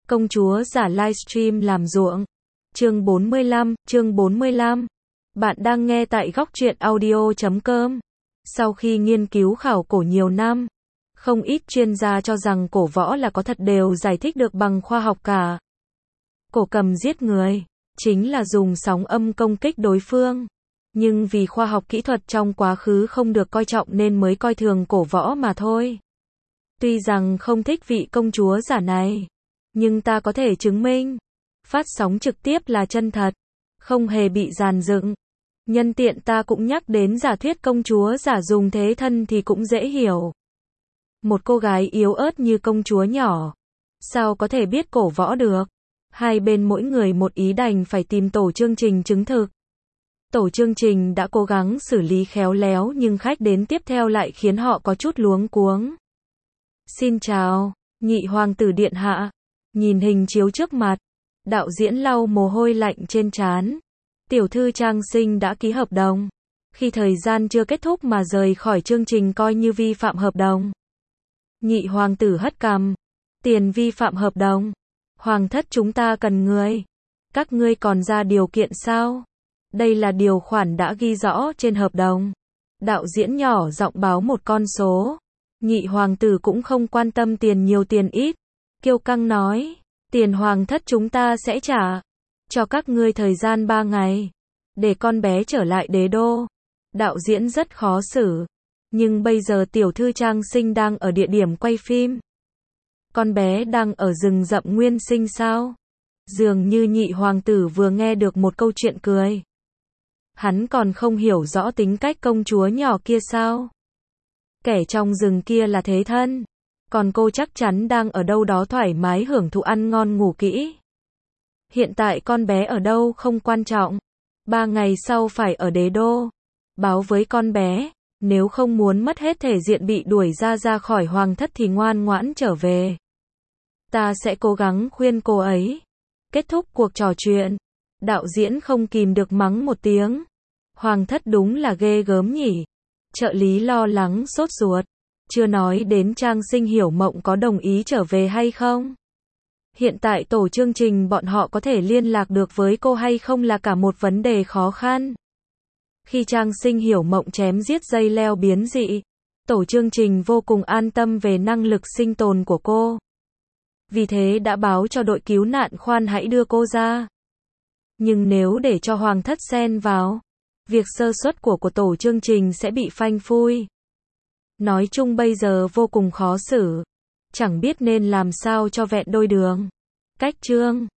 Công chúa giả livestream làm ruộng. Chương 45. Bạn đang nghe tại góc truyện audio.com. Sau khi nghiên cứu khảo cổ nhiều năm, không ít chuyên gia cho rằng cổ võ là có thật đều giải thích được bằng khoa học cả. Cổ cầm giết người, chính là dùng sóng âm công kích đối phương. Nhưng vì khoa học kỹ thuật trong quá khứ không được coi trọng nên mới coi thường cổ võ mà thôi. Tuy rằng không thích vị công chúa giả này, nhưng ta có thể chứng minh, phát sóng trực tiếp là chân thật, không hề bị dàn dựng. Nhân tiện ta cũng nhắc đến giả thuyết công chúa giả dùng thế thân thì cũng dễ hiểu. Một cô gái yếu ớt như công chúa nhỏ, sao có thể biết cổ võ được? Hai bên mỗi người một ý đành phải tìm tổ chương trình chứng thực. Tổ chương trình đã cố gắng xử lý khéo léo nhưng khách đến tiếp theo lại khiến họ có chút luống cuống. Xin chào, nhị hoàng tử điện hạ. Nhìn hình chiếu trước mặt, đạo diễn lau mồ hôi lạnh trên trán. Tiểu thư Trang Sinh đã ký hợp đồng. Khi thời gian chưa kết thúc mà rời khỏi chương trình coi như vi phạm hợp đồng. Nhị hoàng tử hất cằm. Tiền vi phạm hợp đồng. Hoàng thất chúng ta cần người. Các ngươi còn ra điều kiện sao? Đây là điều khoản đã ghi rõ trên hợp đồng. Đạo diễn nhỏ giọng báo một con số. Nhị hoàng tử cũng không quan tâm tiền nhiều tiền ít. Kiêu căng nói, tiền hoàng thất chúng ta sẽ trả. Cho các ngươi thời gian 3 ngày. Để con bé trở lại đế đô. Đạo diễn rất khó xử. Nhưng bây giờ tiểu thư Trang Sinh đang ở địa điểm quay phim. Con bé đang ở rừng rậm nguyên sinh sao? Dường như nhị hoàng tử vừa nghe được một câu chuyện cười. Hắn còn không hiểu rõ tính cách công chúa nhỏ kia sao? Kẻ trong rừng kia là thế thân. Còn cô chắc chắn đang ở đâu đó thoải mái hưởng thụ ăn ngon ngủ kỹ. Hiện tại con bé ở đâu không quan trọng. 3 ngày sau phải ở đế đô. Báo với con bé, nếu không muốn mất hết thể diện bị đuổi ra khỏi hoàng thất thì ngoan ngoãn trở về. Ta sẽ cố gắng khuyên cô ấy. Kết thúc cuộc trò chuyện, đạo diễn không kìm được mắng một tiếng. Hoàng thất đúng là ghê gớm nhỉ. Trợ lý lo lắng sốt ruột. Chưa nói đến Trang Sinh hiểu mộng có đồng ý trở về hay không. Hiện tại tổ chương trình bọn họ có thể liên lạc được với cô hay không là cả một vấn đề khó khăn. Khi Trang Sinh hiểu mộng chém giết dây leo biến dị, tổ chương trình vô cùng an tâm về năng lực sinh tồn của cô. Vì thế đã báo cho đội cứu nạn khoan hãy đưa cô ra. Nhưng nếu để cho hoàng thất xen vào, việc sơ suất của tổ chương trình sẽ bị phanh phui. Nói chung bây giờ vô cùng khó xử. Chẳng biết nên làm sao cho vẹn đôi đường. Cách chương